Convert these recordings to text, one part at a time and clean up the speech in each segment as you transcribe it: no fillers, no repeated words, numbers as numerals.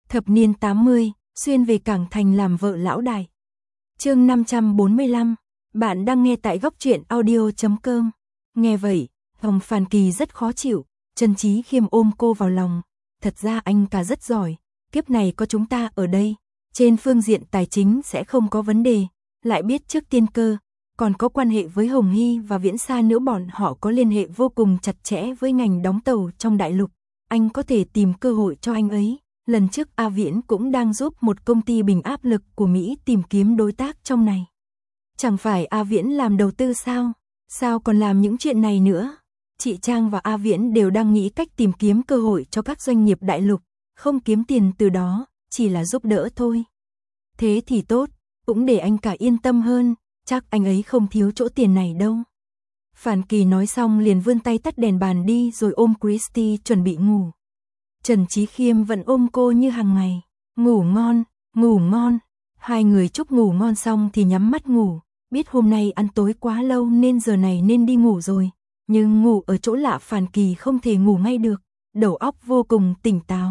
Thập niên 80, xuyên về Cảng Thành làm vợ lão đại. Chương 545, bạn đang nghe tại góc truyện audio.com. Nghe vậy, Hồng Phàn Kỳ rất khó chịu, Trần Chí Khiêm ôm cô vào lòng. Thật ra anh cả rất giỏi, kiếp này có chúng ta ở đây, trên phương diện tài chính sẽ không có vấn đề, lại biết trước tiên cơ, còn có quan hệ với Hồng Hy và Viễn Sa nữa, bọn họ có liên hệ vô cùng chặt chẽ với ngành đóng tàu trong đại lục, anh có thể tìm cơ hội cho anh ấy. Lần trước A Viễn cũng đang giúp một công ty bình áp lực của Mỹ tìm kiếm đối tác trong này. Chẳng phải A Viễn làm đầu tư sao? Sao còn làm những chuyện này nữa? Chị Trang và A Viễn đều đang nghĩ cách tìm kiếm cơ hội cho các doanh nghiệp đại lục, không kiếm tiền từ đó, chỉ là giúp đỡ thôi. Thế thì tốt, cũng để anh cả yên tâm hơn, chắc anh ấy không thiếu chỗ tiền này đâu. Phàn Kỳ nói xong liền vươn tay tắt đèn bàn đi rồi ôm Christy chuẩn bị ngủ. Trần Chí Khiêm vẫn ôm cô như hàng ngày. Ngủ ngon, ngủ ngon. Hai người chúc ngủ ngon xong thì nhắm mắt ngủ. Biết hôm nay ăn tối quá lâu nên giờ này nên đi ngủ rồi. Nhưng ngủ ở chỗ lạ Phàn Kỳ không thể ngủ ngay được. Đầu óc vô cùng tỉnh táo.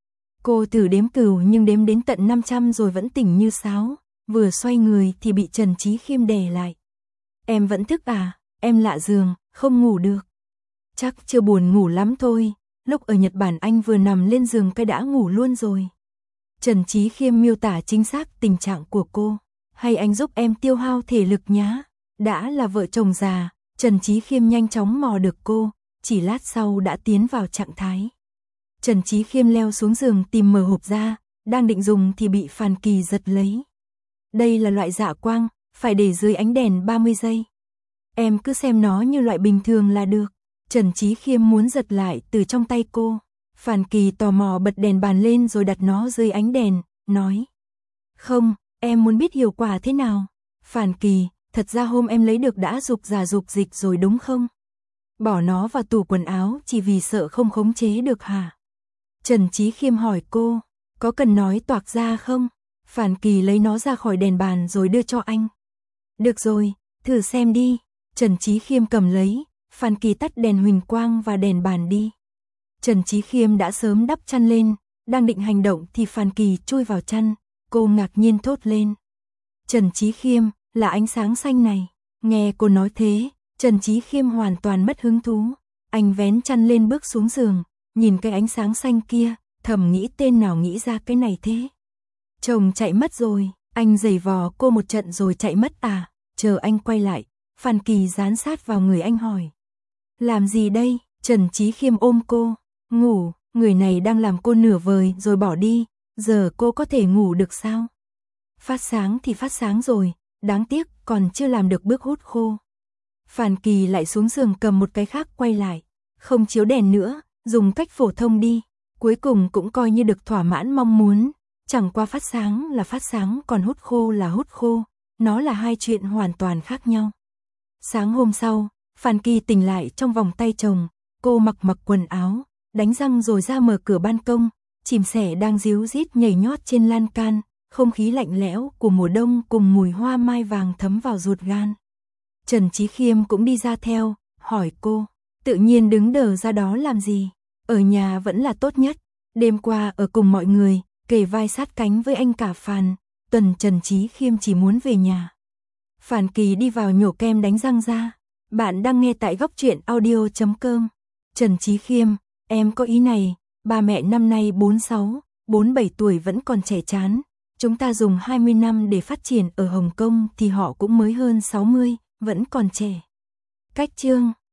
Cô thử đếm cừu nhưng đếm đến tận 500 rồi vẫn tỉnh như sáo. Vừa xoay người thì bị Trần Chí Khiêm đè lại. Em vẫn thức à? Em lạ giường, không ngủ được. Chắc chưa buồn ngủ lắm thôi. Lúc ở Nhật Bản anh vừa nằm lên giường cái đã ngủ luôn rồi. Trần Chí Khiêm miêu tả chính xác tình trạng của cô. Hay anh giúp em tiêu hao thể lực nhá. Đã là vợ chồng già, Trần Chí Khiêm nhanh chóng mò được cô, chỉ lát sau đã tiến vào trạng thái. Trần Chí Khiêm leo xuống giường tìm mở hộp ra, đang định dùng thì bị Phàn Kỳ giật lấy. Đây là loại dạ quang, phải để dưới ánh đèn 30 giây. Em cứ xem nó như loại bình thường là được. Trần Chí Khiêm muốn giật lại từ trong tay cô. Phàn Kỳ tò mò bật đèn bàn lên rồi đặt nó dưới ánh đèn, nói. Không, em muốn biết hiệu quả thế nào. Phàn Kỳ, thật ra hôm em lấy được đã dục giả dục dịch rồi đúng không? Bỏ nó vào tủ quần áo chỉ vì sợ không khống chế được hả? Trần Chí Khiêm hỏi cô, có cần nói toạc ra không? Phàn Kỳ lấy nó ra khỏi đèn bàn rồi đưa cho anh. Được rồi, thử xem đi. Trần Chí Khiêm cầm lấy. Phàn Kỳ tắt đèn huỳnh quang và đèn bàn đi. Trần Chí Khiêm đã sớm đắp chăn lên, đang định hành động thì Phàn Kỳ chui vào chăn, cô ngạc nhiên thốt lên. Trần Chí Khiêm, là ánh sáng xanh này. Nghe cô nói thế, Trần Chí Khiêm hoàn toàn mất hứng thú. Anh vén chăn lên bước xuống giường, nhìn cái ánh sáng xanh kia, thầm nghĩ tên nào nghĩ ra cái này thế. Chồng chạy mất rồi, anh giày vò cô một trận rồi chạy mất à? Chờ anh quay lại, Phàn Kỳ dán sát vào người anh hỏi. Làm gì đây? Trần Chí Khiêm ôm cô. Ngủ, người này đang làm cô nửa vời rồi bỏ đi, giờ cô có thể ngủ được sao? Phát sáng thì phát sáng rồi, đáng tiếc còn chưa làm được bước hút khô. Phàn Kỳ lại xuống giường cầm một cái khác quay lại, không chiếu đèn nữa, dùng cách phổ thông đi, cuối cùng cũng coi như được thỏa mãn mong muốn, chẳng qua phát sáng là phát sáng còn hút khô là hút khô, nó là hai chuyện hoàn toàn khác nhau. Sáng hôm sau, Phàn Kỳ tỉnh lại trong vòng tay chồng, cô mặc quần áo, đánh răng rồi ra mở cửa ban công, chim sẻ đang ríu rít nhảy nhót trên lan can, không khí lạnh lẽo của mùa đông cùng mùi hoa mai vàng thấm vào ruột gan. Trần Chí Khiêm cũng đi ra theo, hỏi cô, tự nhiên đứng đờ ra đó làm gì, ở nhà vẫn là tốt nhất, đêm qua ở cùng mọi người, kề vai sát cánh với anh cả Phàn, tuần Trần Chí Khiêm chỉ muốn về nhà. Phàn Kỳ đi vào nhổ kem đánh răng ra. Bạn đang nghe tại góc truyện audio.com. Trần Chí Khiêm, em có ý này, ba mẹ năm nay 46, 47 tuổi vẫn còn trẻ chán. Chúng ta dùng 20 năm để phát triển ở Hồng Kông thì họ cũng mới hơn 60, vẫn còn trẻ. Cách chương